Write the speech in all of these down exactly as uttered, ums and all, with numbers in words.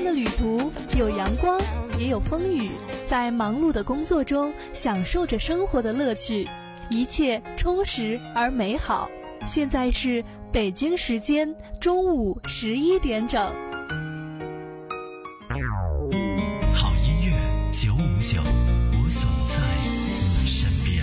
的旅途有阳光，也有风雨，在忙碌的工作中享受着生活的乐趣，一切充实而美好。现在是北京时间中午十一点整。 好音乐九五九，我总在你身边。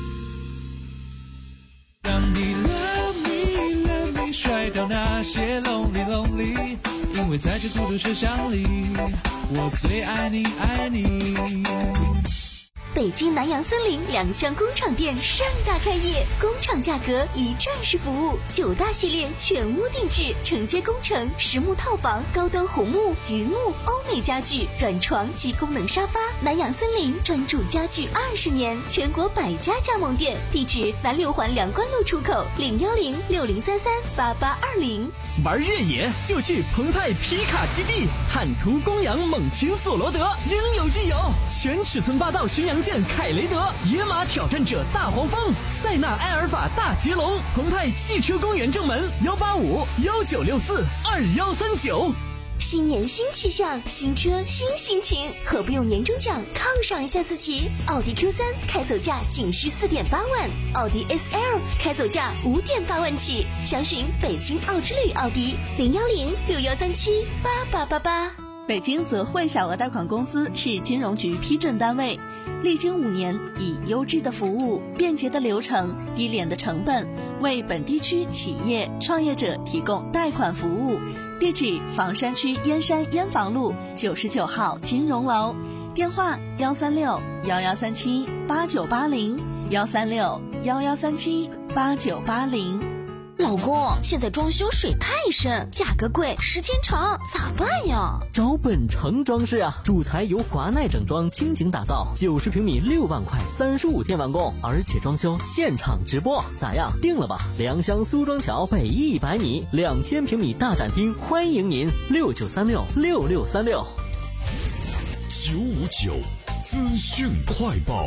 让你 love me love me 甩掉那些 lonely lonely， 因为在这孤独车厢里，我最爱你爱你。 北京南洋森林两厢工厂店盛大开业，工厂价格一站式服务，九大系列全屋定制，承接工程、实木套房、高端红木、榆木、欧美家具、软床及功能沙发。南洋森林专注家具二十年，全国百家加盟店，地址南六环梁关路出口，零幺零六零三三八八二零。 玩越野就去澎湃皮卡基地，坦途公羊猛禽索罗德，应有尽有。全尺寸霸道巡洋舰凯雷德，野马挑战者大黄蜂，塞纳埃尔法大捷龙。澎湃汽车公园正门幺八五幺九六四二幺三九。 新年新气象，新车新心情，何不用年终奖犒赏一下自己？奥迪 Q 三 开走价仅需四点八万，奥迪 S L 开走价五点八万起，详询北京奥之旅奥迪零幺零六幺三七八八八八。 北京泽汇小额贷款公司是金融局批准单位，历经五年，以优质的服务、便捷的流程、低廉的成本，为本地区企业创业者提供贷款服务。地址：房山区燕山燕房路九十九号金融楼，电话：幺三六幺幺三七八九八零，幺三六幺幺三七八九八零。 老公，现在装修水太深，价格贵，时间长，咋办呀？ 找本城装饰啊，主材由华奈整装倾情打造，九十平米六万块，三十五天完工，而且装修现场直播，咋样？定了吧？良乡苏庄桥北一百米，两千平米大展厅，欢迎您，六九三六六六三六。 九五九资讯快报。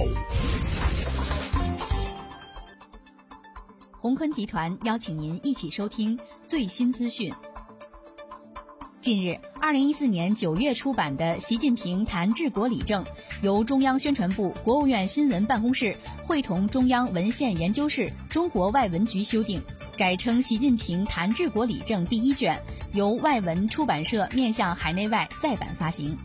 鸿坤集团邀请您一起收听最新资讯。近日，二零一四年九月出版的《习近平谈治国理政》由中央宣传部、国务院新闻办公室会同中央文献研究室、中国外文局修订，改称《习近平谈治国理政》第一卷，由外文出版社面向海内外再版发行。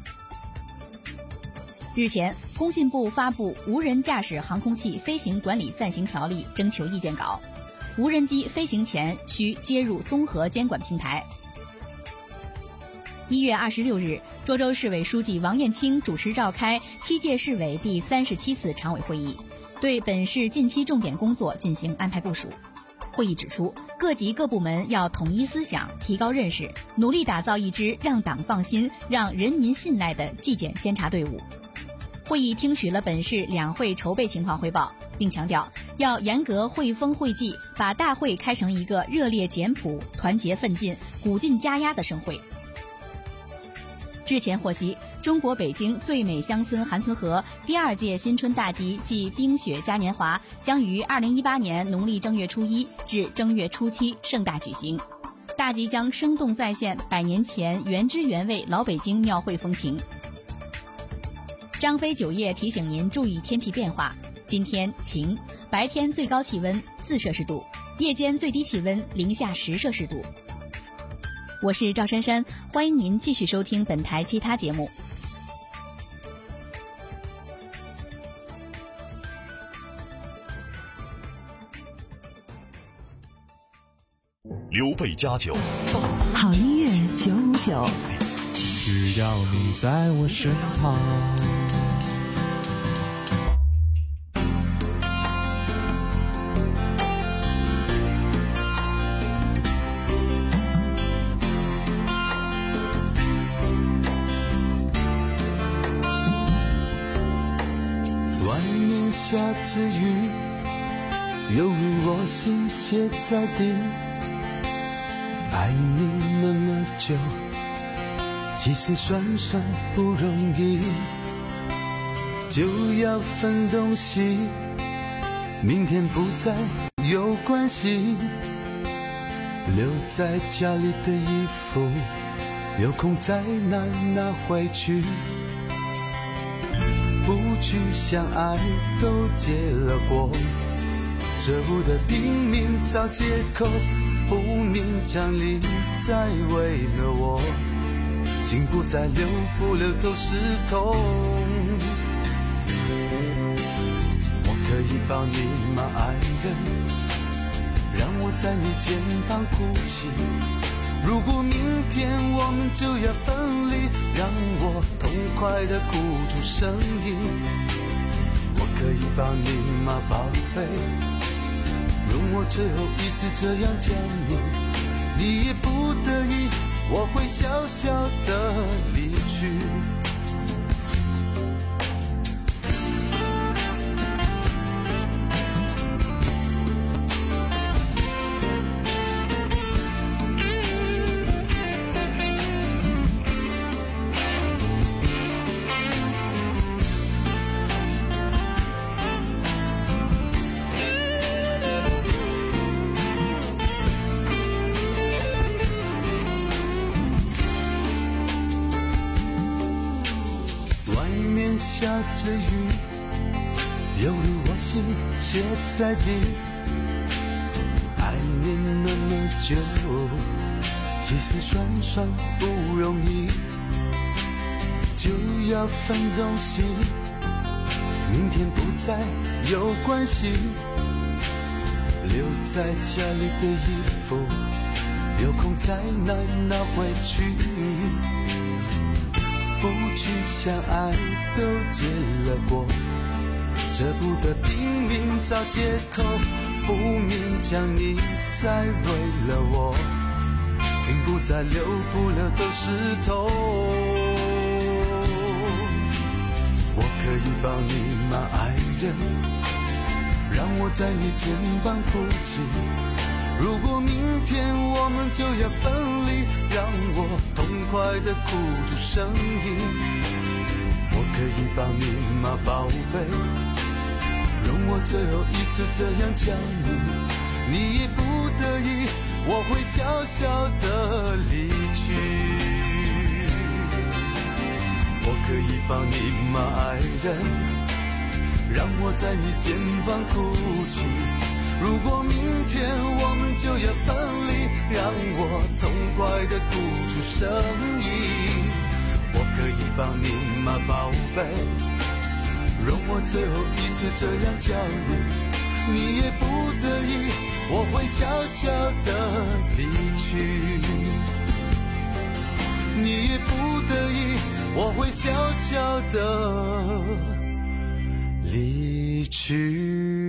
日前，工信部发布《无人驾驶航空器飞行管理暂行条例》征求意见稿。无人机飞行前需接入综合监管平台。一月二十六日，涿州市委书记王艳清主持召开七届市委第三十七次常委会议，对本市近期重点工作进行安排部署。会议指出，各级各部门要统一思想，提高认识，努力打造一支让党放心、让人民信赖的纪检监察队伍。会议听取了本市两会筹备情况汇报，并强调要严格会风会纪，把大会开成一个热烈简朴、团结奋进、鼓劲加压的盛会。日前获悉，中国北京最美乡村韩村河第二届新春大集暨冰雪嘉年华将于二零一八年农历正月初一至正月初七盛大举行。大集将生动再现百年前原汁原味老北京庙会风情。张飞酒业提醒您注意天气变化，今天晴，白天最高气温四摄氏度，夜间最低气温零下十摄氏度。我是赵珊珊，欢迎您继续收听本台其他节目。 刘备家酒， 好音乐九五九， 只要你在我身旁。 下着雨，犹如我心写在地。爱你那么久，其实算算不容易，就要分东西，明天不再有关系。留在家里的衣服， 有空再拿拿回去。不去相爱都结了果，舍不得拼命找借口，不勉强你再为了我，心不再流，不流都是痛。我可以抱你吗，爱人？让我在你肩膀哭泣。如果明天我们就要分离，让我痛快地哭出声音。我可以抱你吗，宝贝？容我最后一次这样叫你，你也不得已，我会小小的离去。下着雨，犹如我心写在地。爱你那么久，其实算算不容易，就要分东西。明天不再有关系，留在家里的衣服，有空再拿拿回去。不去相爱都结了果，舍不得拼命找借口，不勉强你再为了我，心不再流，不流都是痛。我可以抱你吗，爱人？让我在你肩膀哭泣。如果明天我们就要分离，让我痛快地哭出声音。我可以抱你吗，宝贝？容我最后一次这样叫你，你也不得已，我会小小的离去。我可以抱你吗，爱人？让我在你肩膀哭泣。如果明天我们就要分离，让我痛快地哭出声音。我可以抱你吗，宝贝？容我最后一次这样叫你，你也不得已，我会小小的离去。你也不得已，我会小小的离去。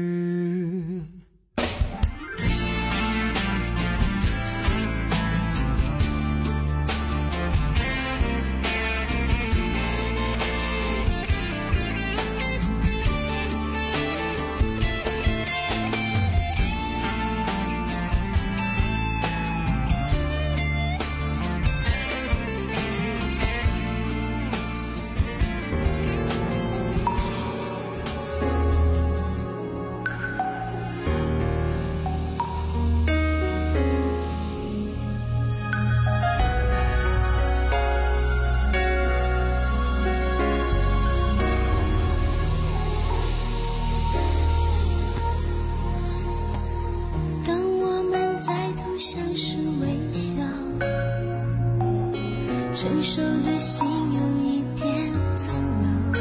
成熟的心有一点苍老，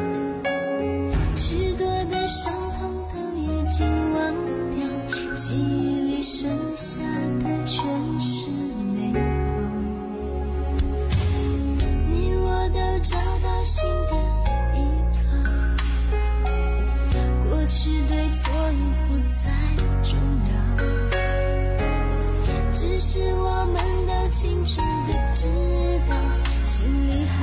许多的伤痛都已经忘掉，记忆里剩下的全是美好。你我都找到新的依靠，过去对错已不再重要，只是我们都清楚地知道，心里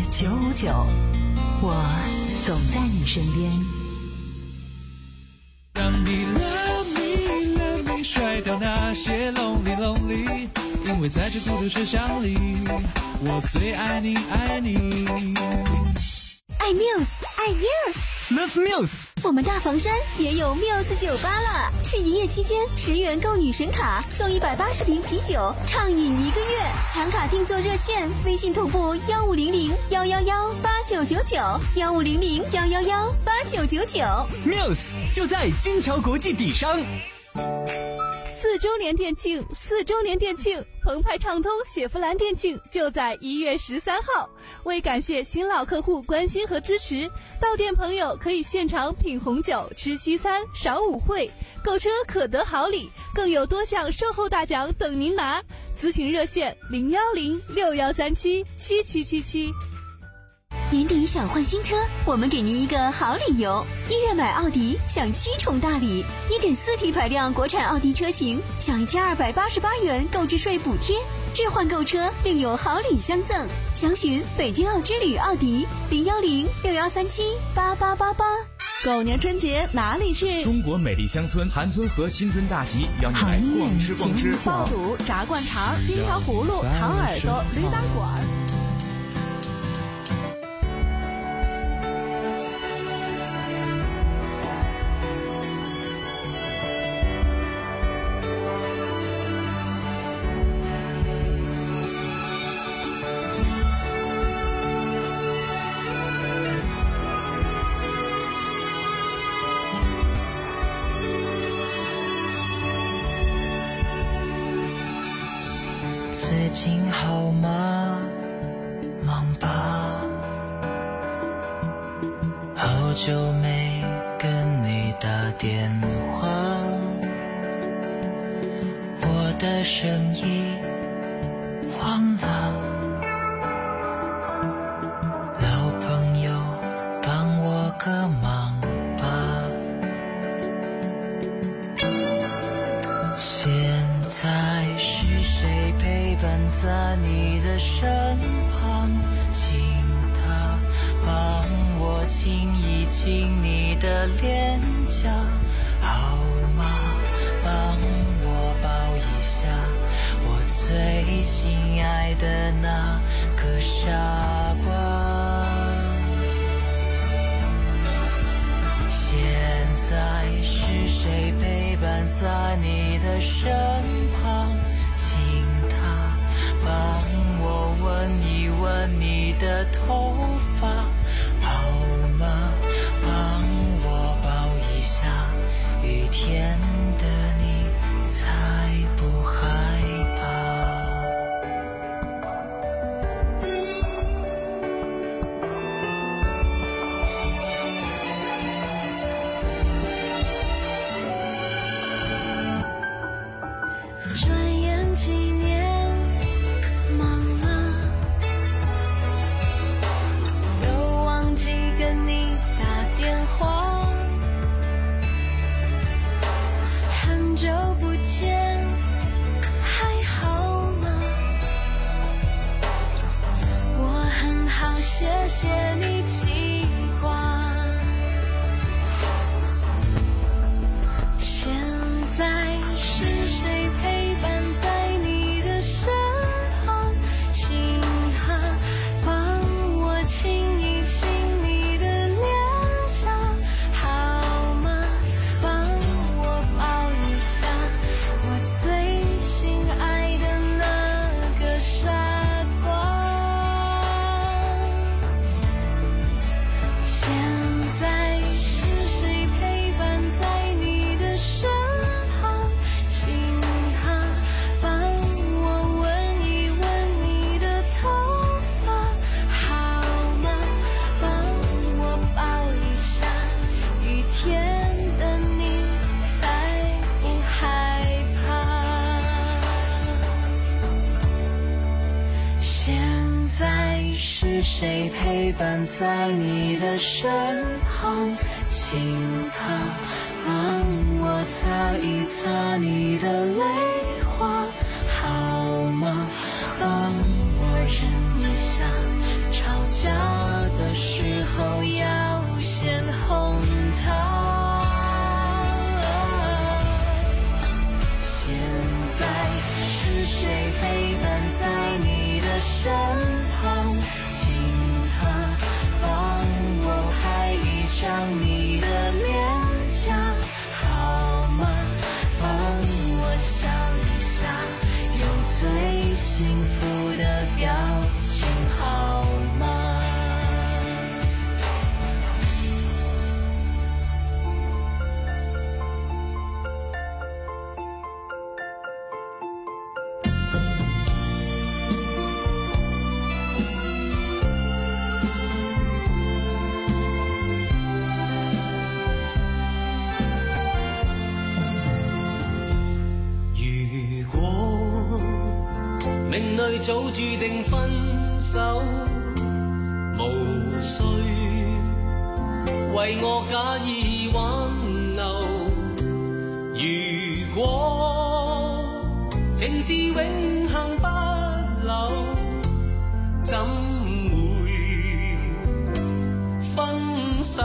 九五九，我总在你身边。 让你 love me love me 甩掉那些 lonely lonely， 因为在这孤独车厢里，我最爱你爱你。 爱 Muse， 爱 Muse，Love Muse。 我们大房山也有 Muse 酒吧了，是营业期间十元购女神卡送一百八十瓶啤酒，畅饮一个月。抢卡订座热线：微信同步幺五零零幺幺幺八九九九，幺五零零幺幺幺八九九九。 Muse 就在金桥国际底商。 四周年店庆，四周年店庆，澎湃畅通雪佛兰店庆就在一月十三号。为感谢新老客户关心和支持，到店朋友可以现场品红酒、吃西餐、赏舞会，购车可得好礼，更有多项售后大奖等您拿。咨询热线零幺零六幺三七七七七七。 年底想换新车，我们给您一个好理由。一月买奥迪享七重大礼， 一点四 T 排量国产奥迪车型享一千二百八十八元购置税补贴，置换购车另有好礼相赠。详询北京奥之旅奥迪零幺零六幺三七八八八八。 狗年春节哪里去？ 中国美丽乡村韩村和新村大集邀你来逛吃逛吃， 爆肚、炸灌肠、冰条葫芦、糖耳朵、驴打滚。 最近好吗？忙吧，好久没跟你打电话，我的生意忘了，老朋友帮我个忙吧，现在是谁陪伴在你的身旁？请他帮我亲一亲你的脸颊，好吗？帮我抱一下我最心爱的那个傻瓜。现在是谁陪伴在你的身旁？请他帮我闻一闻你的头发，好吗？帮我抱一下，雨天的你才不害怕。转眼几年忙了，都忘记跟你打电话，很久不见还好吗？我很好，谢谢你记挂。现在是谁陪伴在你的身旁？请他帮我亲一亲你的脸颊，好吗？帮我抱一下我最心爱的那个傻瓜。现在是谁陪伴在你的身旁？请他帮我闻一闻你的头发，好吗？帮我抱一下，雨天的你才不害怕。现在是谁陪伴在你的身旁？请他帮我擦一擦你的泪花，好吗？帮我忍一下吵架幸福的表情好吗？ 命里早注定分手，無需為我假意挽留。如果情是永恆不朽，怎會分手？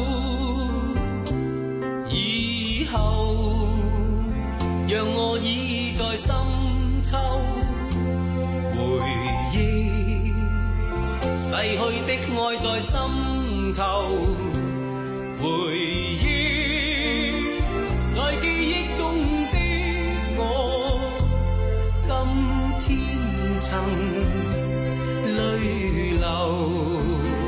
以後讓我倚在深秋，回憶逝去的愛在心頭，回憶在記憶中的我，今天曾淚流。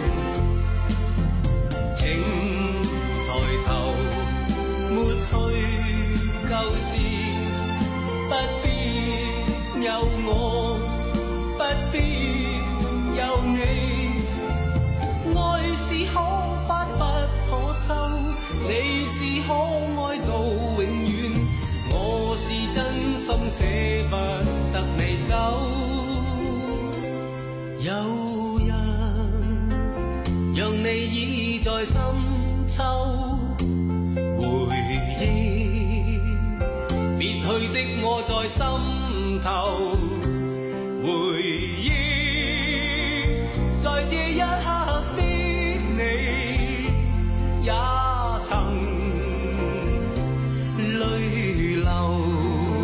請抬頭抹去舊事，不必有我，不必有你。愛是可發不可收，你是可愛到永遠，我是真心捨不得你走。有人讓你倚在深秋，回憶別去的我在心頭，回憶在這一刻的你，也曾淚流。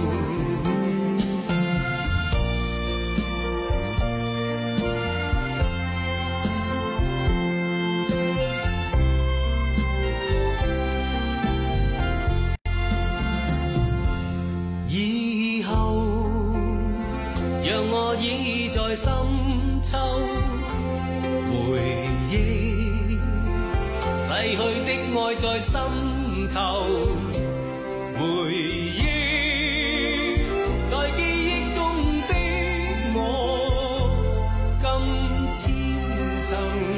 以後讓我倚在深秋，回憶逝去的愛在心頭，回憶在記憶中的我，今天曾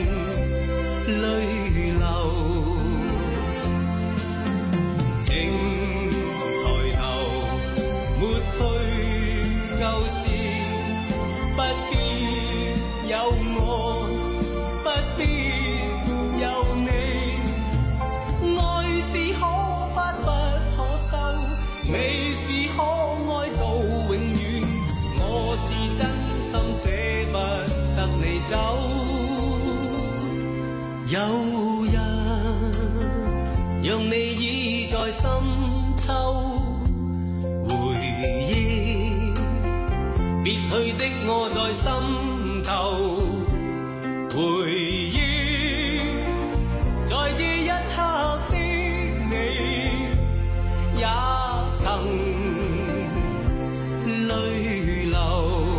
淚流。請抬頭抹去舊事，不必有我，不必有你。愛是可發不可收，你是可愛到永遠，我是真心捨不得你走。有人讓你倚在深秋，回憶別去的我在心頭，回憶在這一刻的你，也曾淚流。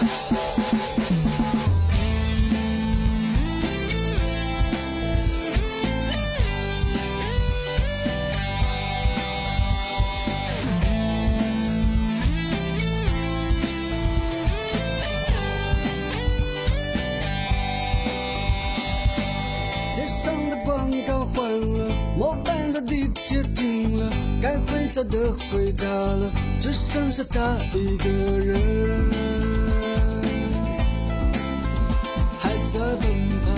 末班的地铁停了，该回家的回家了，只剩下他一个人，还在奔跑。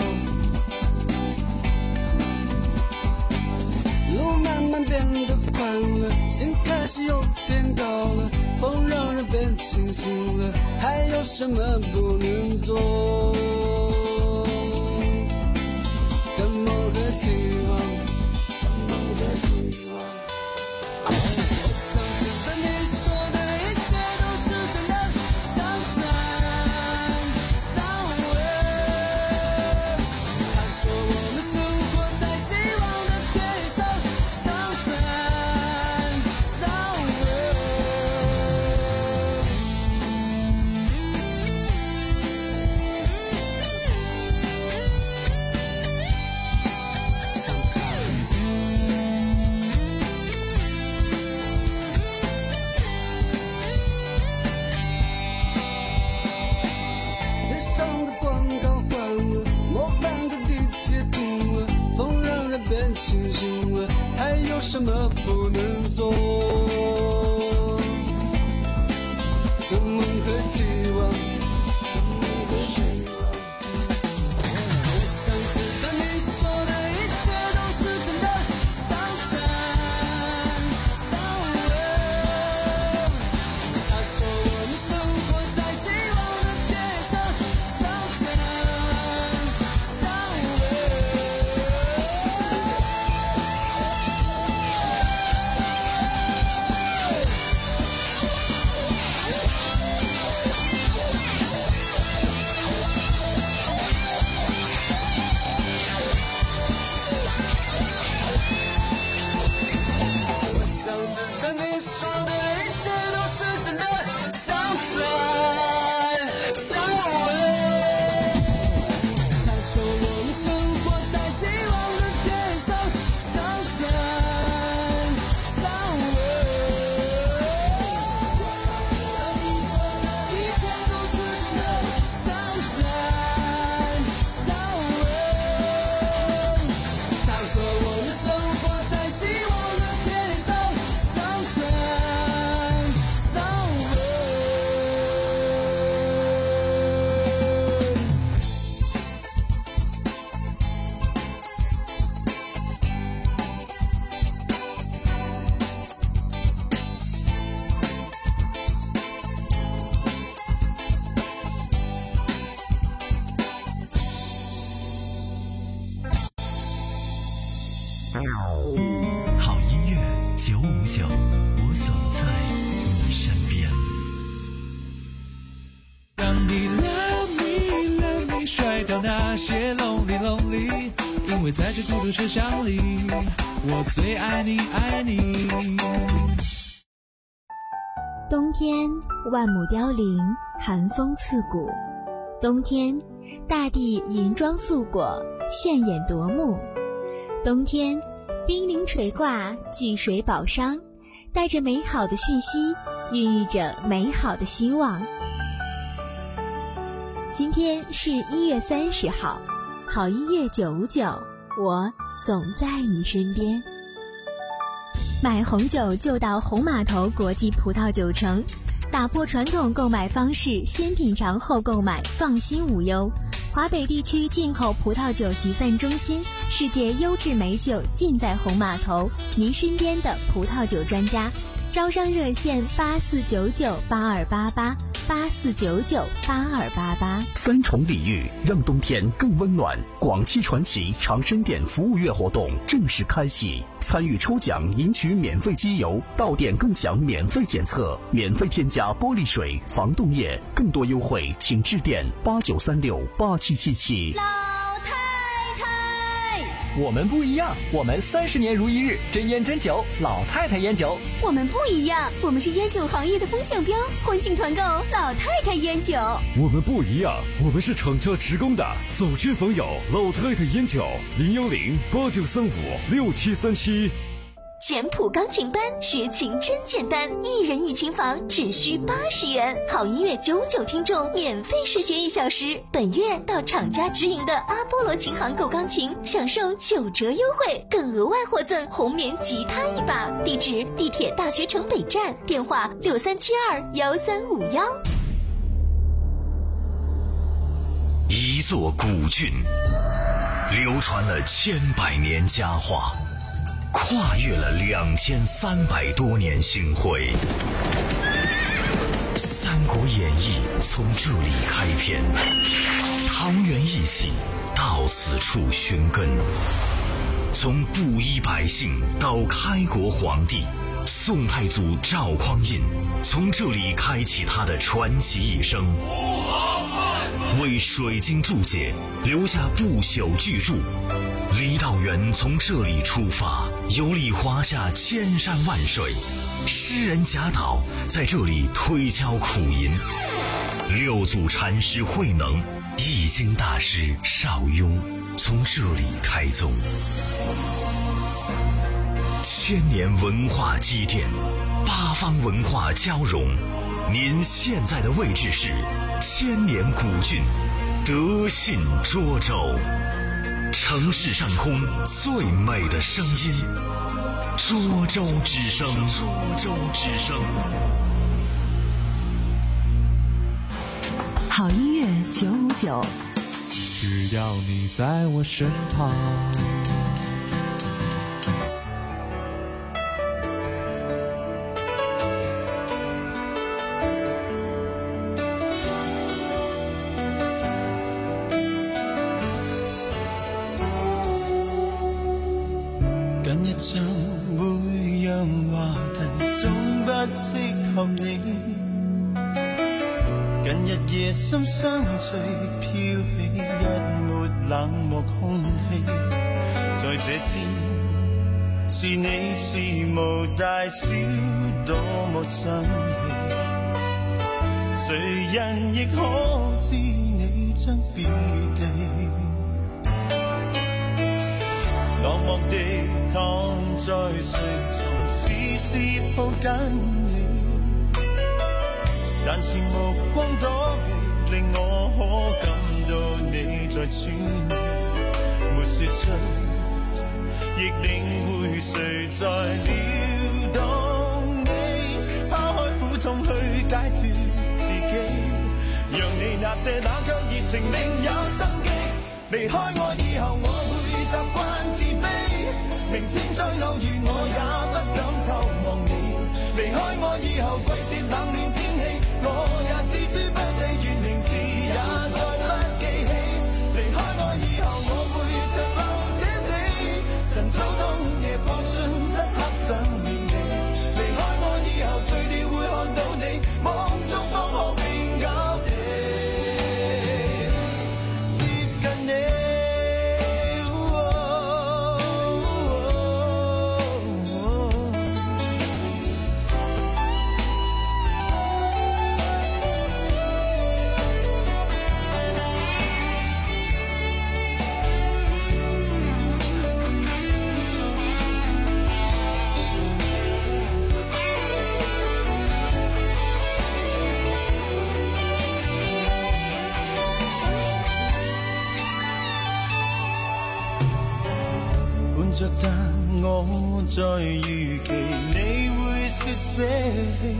路慢慢变得宽了，心开始有点高了，风让人变清醒了，还有什么不能做？等梦和期望。清醒了，还有什么不能做？的梦和期望，我想知道你说的一切都是真的。Sometimes, somewhere， 他说我们生活在希望的天上。Sometimes, somewhere。 好音乐九五九，我总在你身边。 让你 love me love me 甩掉那些 lonely lonely， 因为在这孤独车厢里，我最爱你爱你。 冬天万亩凋零，寒风刺骨。冬天大地银装素裹，炫眼夺目。冬天冰凌垂挂，聚水宝商，带着美好的讯息，孕育着美好的希望。今天是一月三十号，好音乐九五九，我总在你身边。买红酒就到红码头国际葡萄酒城，打破传统购买方式，先品尝后购买，放心无忧。华北地区进口葡萄酒集散中心，世界优质美酒尽在红码头，您身边的葡萄酒专家。招商热线八四九九八二八八八四九九八二八八。 三重礼遇，让冬天更温暖。广汽传祺长生店服务月活动正式开启，参与抽奖赢取免费机油，到店更享免费检测，免费添加玻璃水、防冻液。更多优惠，请致电八九三六八七七七。 老太太， 我们不一样，我们三十年如一日，真烟真酒，老太太烟酒。 我们不一样，我们是烟酒行业的风向标，欢庆团购老太太烟酒。 我们不一样，我们是厂家职工的，走亲访友，老太太烟酒，零幺零八九三五六七三七。 简谱钢琴班，学琴真简单，一人一琴房只需八十元，好音乐九九听众免费试学一小时。本月到厂家直营的阿波罗琴行购钢琴，享受九折优惠，更额外获赠红棉吉他一把。地址：地铁大学城北站，电话六三七二幺三五幺。 一座古郡，流传了千百年佳话，跨越了两千三百多年星辉。《三国演义》从这里开篇，桃园义气到此处寻根。从布衣百姓到开国皇帝，宋太祖赵匡胤从这里开启他的传奇一生，为水晶注解留下不朽巨著。李道元从这里出发，游历华夏千山万水，诗人贾岛在这里推敲苦吟，六祖禅师慧能、易经大师邵雍从这里开宗。千年文化积淀，八方文化交融，您现在的位置是千年古郡德信涿州，城市上空最美的声音，涿州之声，涿州之声。 好音乐九五九， 只要你在我身旁。 近日像每樣話題總不適合你，近日夜深相聚飄起一抹冷漠空氣，在這天是你事無大小多麼生氣，誰人亦可知你將別離，落寞地躺在睡床，絲絲抱緊你，但是目光躲避，令我可感到你在轉移，沒說出，亦領會誰在撩動你，拋開苦痛去解脫自己，讓你那些冷卻熱情另有生機。離開我以後，我會習慣自卑，明天再偶遇我也不敢透望你。離開我以後，季節冷暖天氣，我也置諸不理，願明示也再不記起。離開我以後，我會長留這裏，晨早冬夜撲進漆黑想念你。離開我以後，醉了會看到你，夢中方可永久地接近你。着但我在預期你會說捨棄，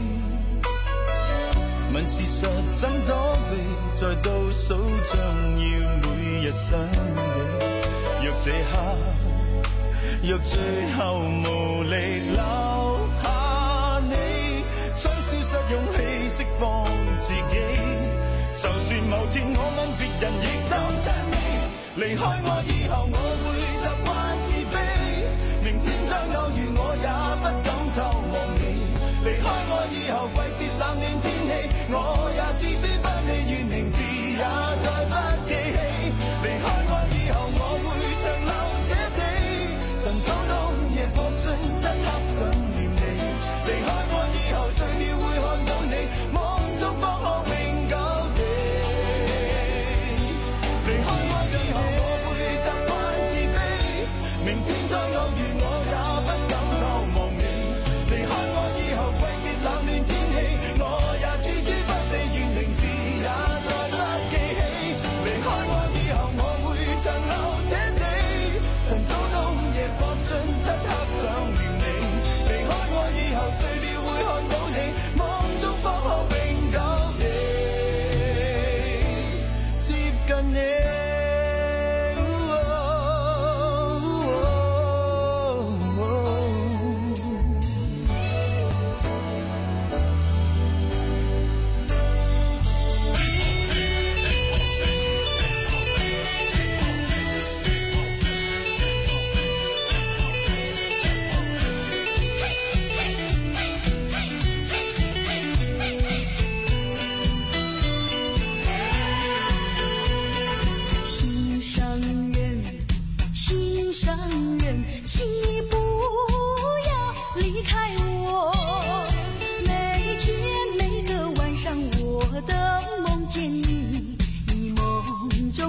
問事實怎躲避，在倒數將要每日想你。若這刻，若最後無力留下你，將消失勇氣釋放自己，就算某天我問別人亦當真你。離開我以後，我會習慣自卑，明天將偶遇我也不敢透望你。離開我以後，季節冷暖天氣，我也置諸不理，願明示也再不記起。離開我以後，我會長留這地，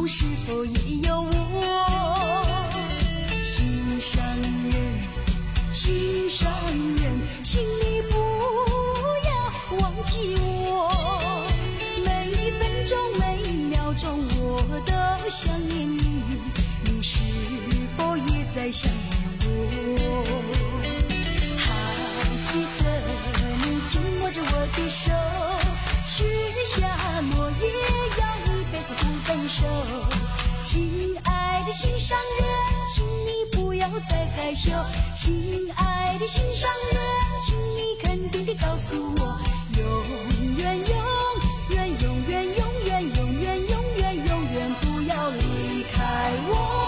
是否也有我？心上人，心上人，请你不要忘记我。每一分钟，每一秒钟，我都想念你。你是否也在想念我？还记得你紧握着我的手，许下诺言，要一辈子不分手。亲爱的心上人，请你不要再害羞。亲爱的心上人，请你肯定地告诉我，永远永远永远永远永远永远永远不要离开我。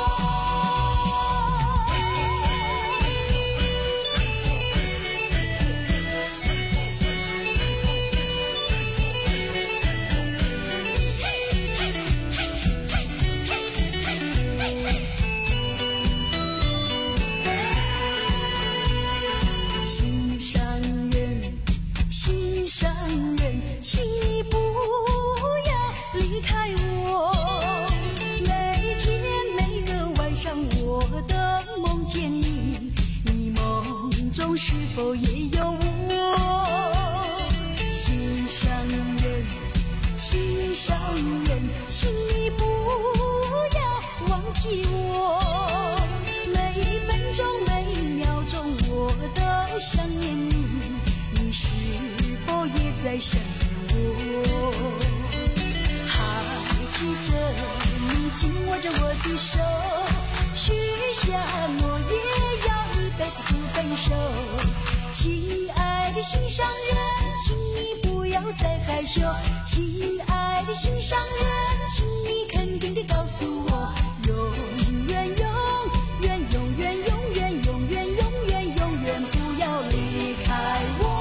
是否也有我？心上人，心上人，请你不要忘记我。每一分钟，每一秒钟，我都想念你。你是否也在想念我？还记得你紧握着我的手，许下诺言，要一辈子不分手。亲爱的心上人，请你不要再害羞。亲爱的心上人，请你肯定地告诉我，永远永远永远永远永远永远永远不要离开我。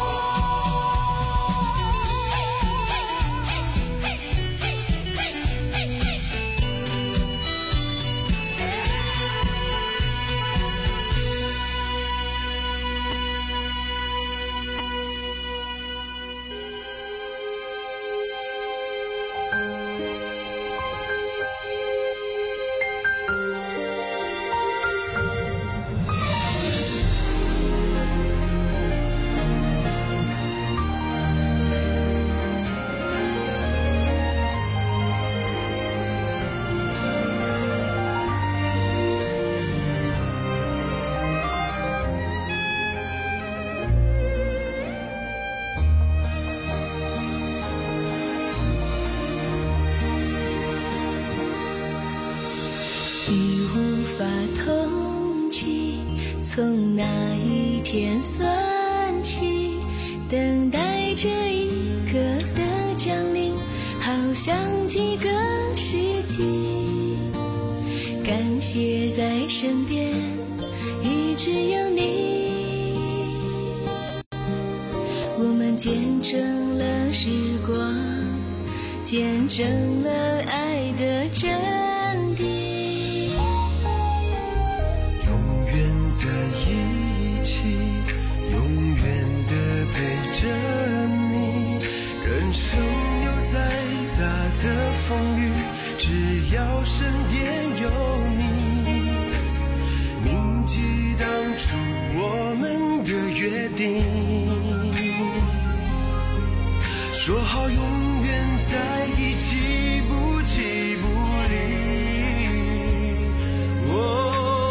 已无法同情，从那一天算起，等待着一个的降临，好像几个世纪。感谢在身边一直有你，我们见证了时光，见证了爱的真谛。 在一起，永远的陪着你。人生有再大的风雨，只要身边有你。铭记当初我们的约定，说好永远在一起，不弃不离。哦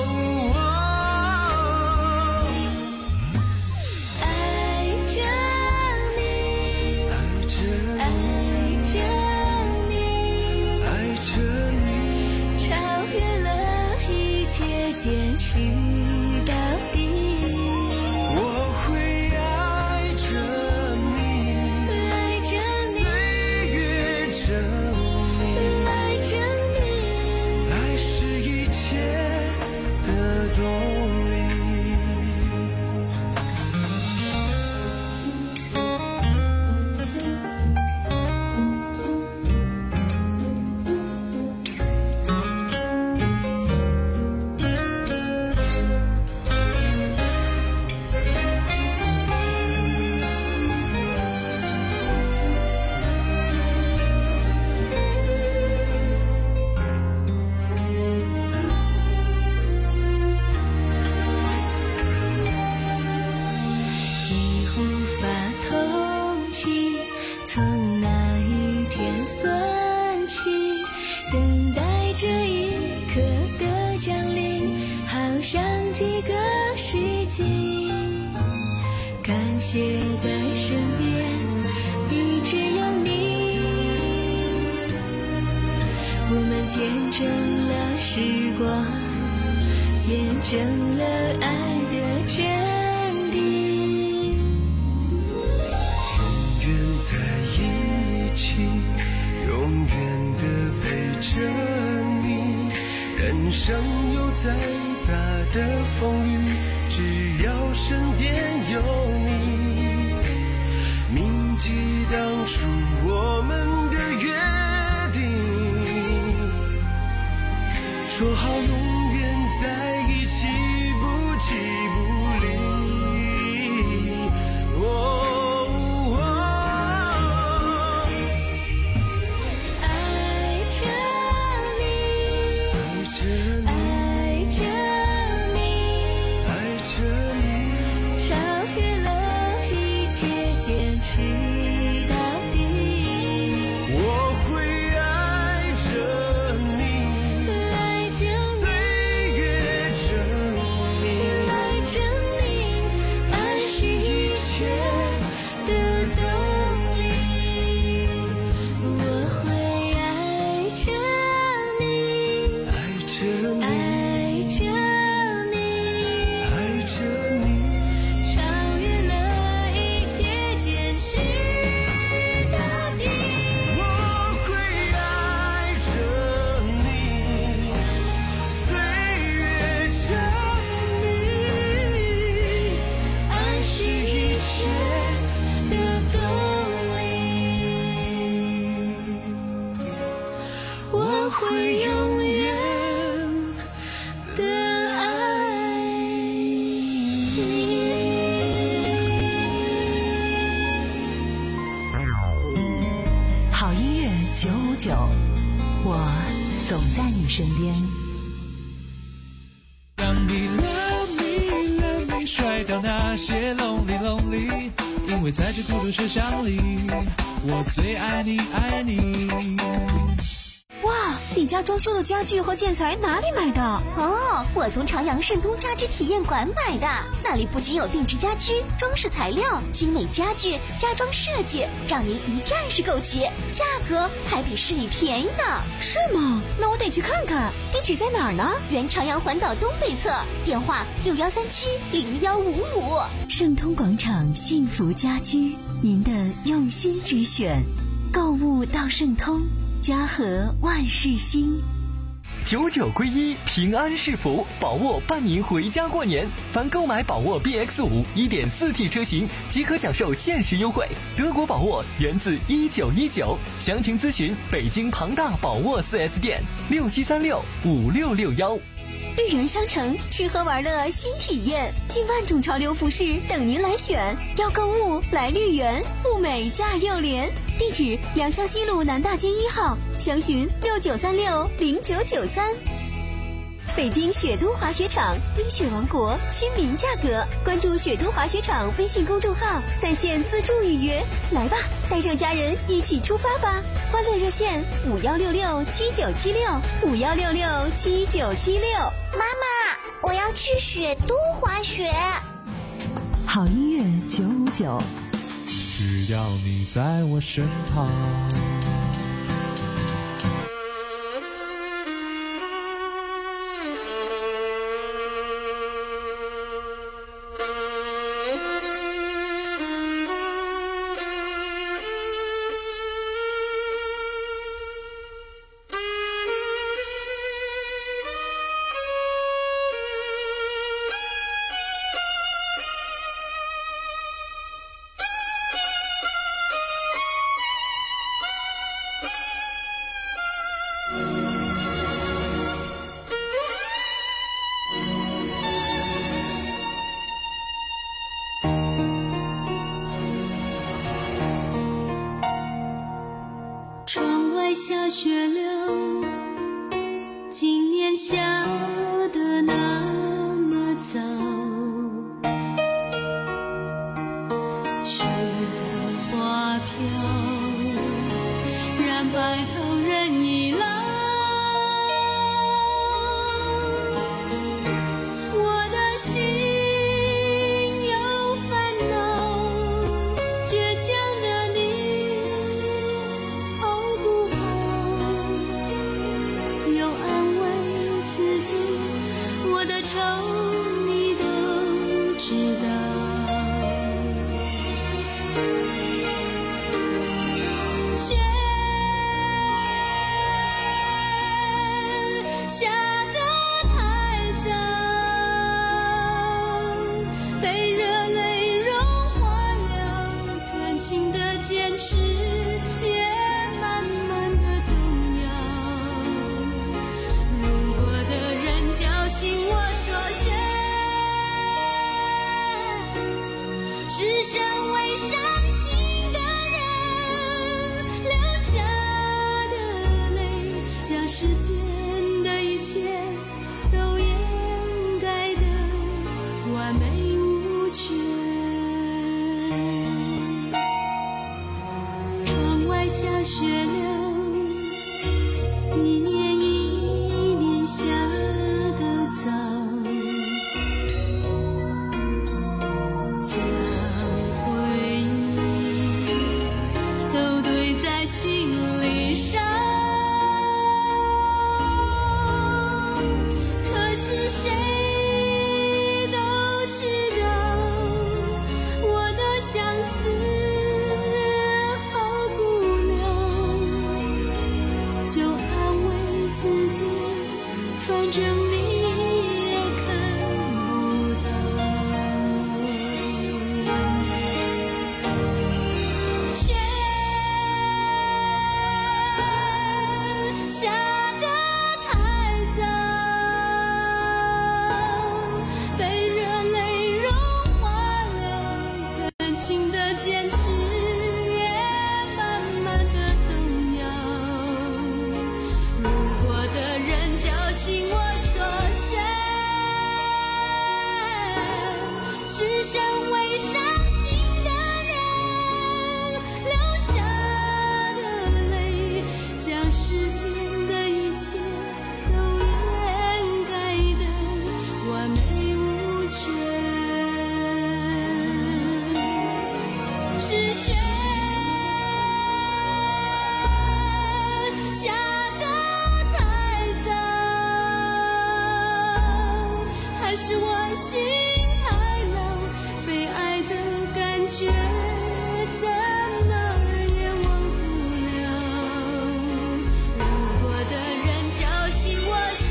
坚持到底， 我会爱着你， 爱着你， 岁月证明， 爱着你， 爱是一切的动力。 等待着一刻的降临，好像几个世纪。感谢在身边一直有你，我们见证了时光，见证了爱的真谛。 永远在一起，永远的陪着你，人生有再大的风雨，只要身边有你。铭记当初我们的约定，说好永远在一起，不弃不离。哦哦爱着你， 爱着你， 爱着你， 爱着你， 超越了一切，坚持到底。 我会爱着你， 爱着你， 岁月证明， 爱着你，爱是一切的动力。我会爱着你， 爱着你， 爱着你， 爱着你， 超越了一切，坚持到底。 我会爱着你，岁月证明， 爱是一切的动力，我会永远的爱你。 好音乐九五九，我总在你身边。 让你 love me love me 甩掉那些 lonely lonely， 因为在这孤独车厢里，我最爱你爱你。 哇，你家装修的家具和建材哪里买的？ 哦，我从朝阳盛都家居体验馆买的，那里不仅有定制家居、装饰材料、精美家具、家装设计，让您一站式购齐，价格还比市里便宜呢。 是吗？那我得去看看。地址在哪儿呢？ 原朝阳环岛东北侧，电话六幺三七零幺五五。 盛通广场幸福家居，您的用心之选，购物到盛通，家和万事兴。 九九归一，平安是福，宝沃伴您回家过年。凡购买宝沃 B X 五 一点四 T 车型，即可享受限时优惠。德国宝沃源自一九一九，详情咨询北京庞大宝沃 四 S 店六七三六五六六幺。 绿源商城吃喝玩乐新体验，近万种潮流服饰等您来选。要购物来绿源，物美价又廉。地址：良乡西路南大街一号，详询六九三六零九九三。北京雪都滑雪场，冰雪王国，亲民价格。关注雪都滑雪场微信公众号，在线自助预约。来吧，带上家人一起出发吧！欢乐热线五幺六六七九七六五幺六六七九七六。 妈妈，我要去雪都滑雪。 好音乐九五九， 只要你在我身旁。 下雪了，今年下得那么早，雪花飘，染白头人已老。 的愁你都知道。雪下得太早，被热泪融化了，感情的坚持也慢慢的动摇。路过的人叫醒我说，雪是身为伤心的人流下的泪，将世间的一切都掩盖得完美无缺。窗外下雪了，一年一年下得早，将回忆都堆在心里烧。可是谁都知道，我的相思好不了，就安慰自己，反正你也看不到。雪下得太早，被热泪融化了，感情的坚持也慢慢的动摇。路过的人叫醒我说，雪是身为伤心的人流下的泪，将世间的一切都掩盖得完美无缺。是雪下得太早，还是我心太老，被爱的感觉怎么也忘不了。路过的人叫醒我说，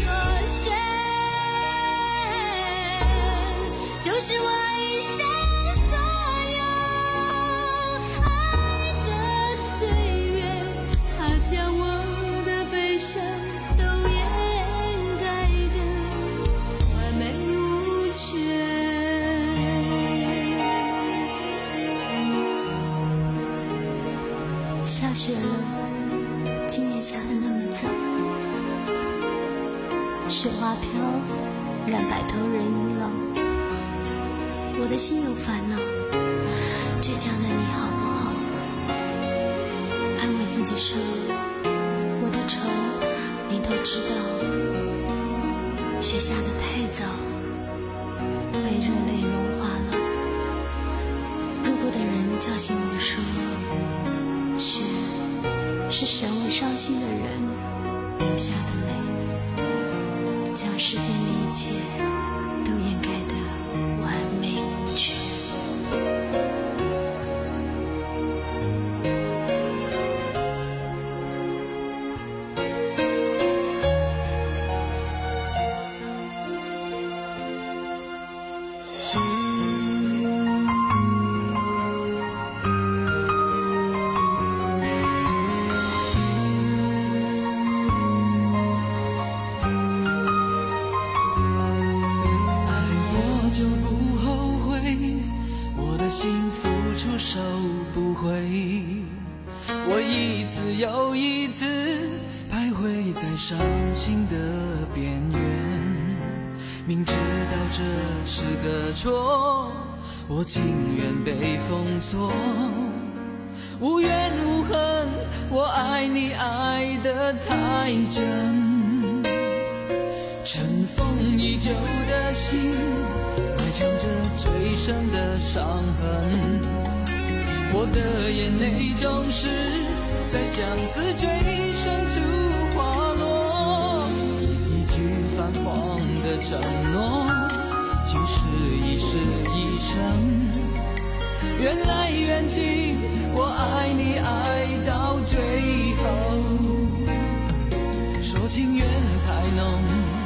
雪就是我一生所有爱的岁月，它将我的悲伤都掩盖得完美无缺。下雪了，今年下的那么早，雪花飘，让白头人已老。我的心有烦恼，倔强的你好不好？安慰自己说，我的愁你都知道。雪下得太早，被热泪融化了。路过的人叫醒我说，雪是身为伤心的人流下的泪，将世间的一切都掩盖得完美无缺。 就不后悔，我的心付出收不回。我一次又一次徘徊在伤心的边缘，明知道这是个错，我情愿被封锁。无怨无恨，我爱你爱得太真，尘封已久的心埋藏着最深的伤痕，我的眼泪总是在相思最深处滑落，一句泛黄的承诺缘来缘去，我爱你爱到最后，说情缘太浓，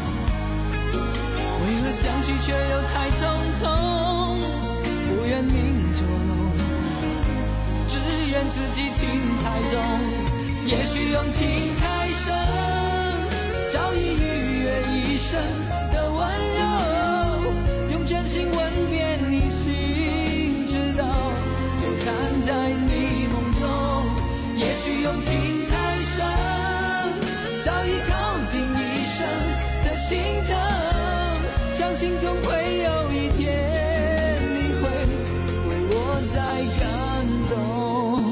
为何相聚却又太匆匆？不愿明捉弄，只愿自己情太重。也许用情太深，早已逾越一生的温柔，用真心吻遍你心，直到纠缠在你梦中。也许用情太深，早已掏尽一生的心疼，相信总会有一天你会为我再感动。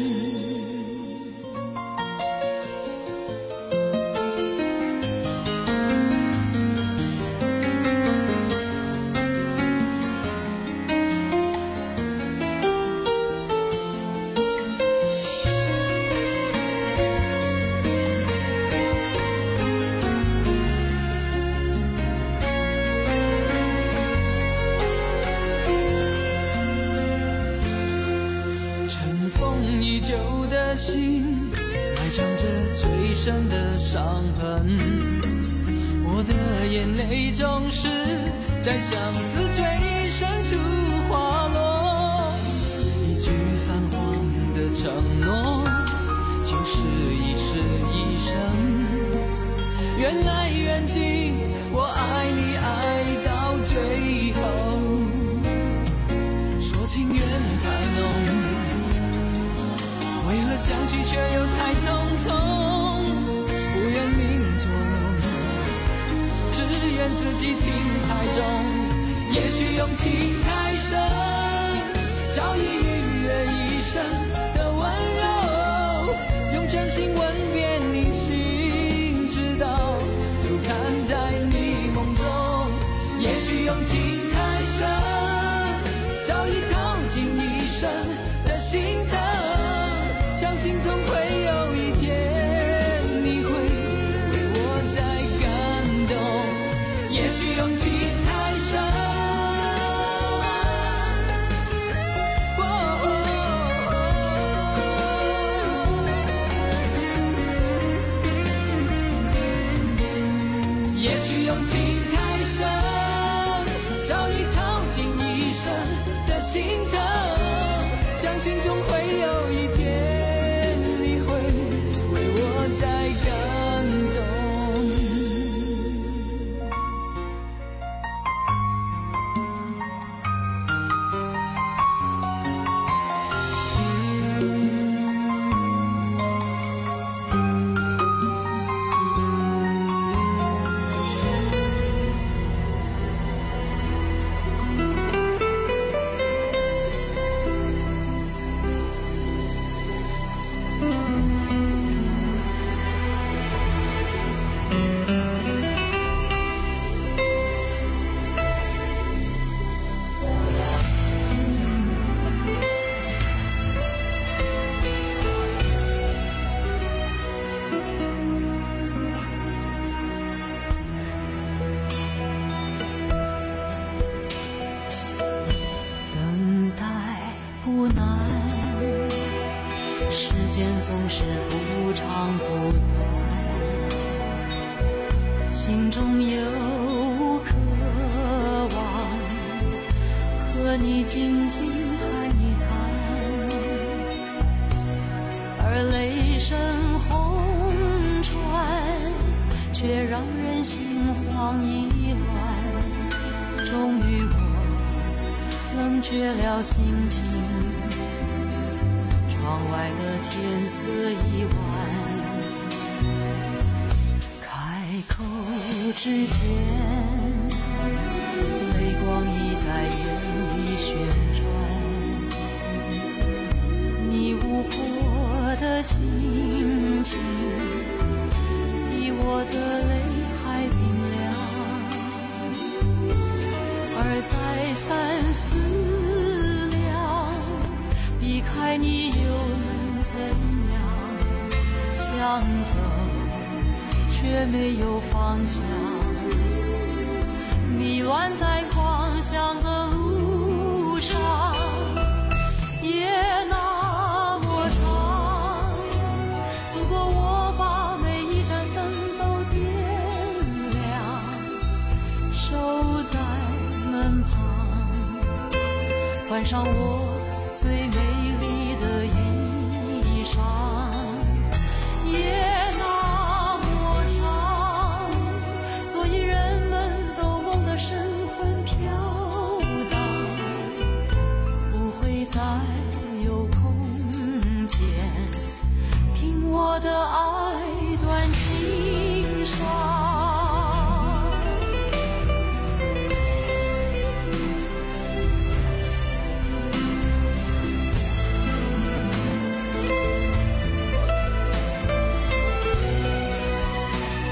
深的伤痕，我的眼泪总是在相思最深处滑落，一句泛黄的承诺，就是一世一生。缘来缘去，我爱你爱到最后，说情缘太浓，为何相聚却又太匆匆？不愿明捉弄，只愿自己情太重。也许用情太深，早已逾越一生的温柔，用真心吻遍你心，直到纠缠在你梦中。也许用情太深，早已掏尽一生的心疼，相信总会有一天你会为我再感动。也许用情太深，哦哦哦，也许用情太深，早已掏尽一生的心疼，相信总会有一天你会为我再感动。总是不长不短，心中有渴望，和你静静谈一谈，而雷声轰传，却让人心慌意乱。终于我冷却了心情，窗外的天色已晚，开口之前，泪光已在眼里旋转。你无波的心情，比我的泪还冰凉，而再三思量，避开你又能怎样？想走却没有方向，迷乱在狂想的路长也那么长，走过我把每一盏灯都点亮，守在门旁，换上我最美